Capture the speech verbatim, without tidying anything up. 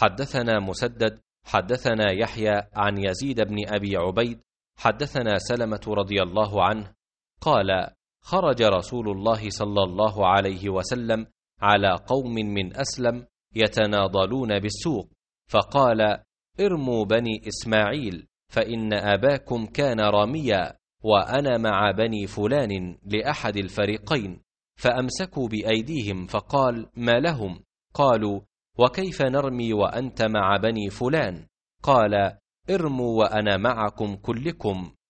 حدثنا مسدد حدثنا يحيى عن يزيد بن أبي عبيد حدثنا سلمة رضي الله عنه قال: خرج رسول الله صلى الله عليه وسلم على قوم من أسلم يتناضلون بالسوق، فقال: ارموا بني إسماعيل فإن أباكم كان راميا، وأنا مع بني فلان لأحد الفريقين، فأمسكوا بأيديهم، فقال: ما لهم؟ قالوا: وكيف نرمي وأنت مع بني فلان؟ قال: ارموا وأنا معكم كلكم،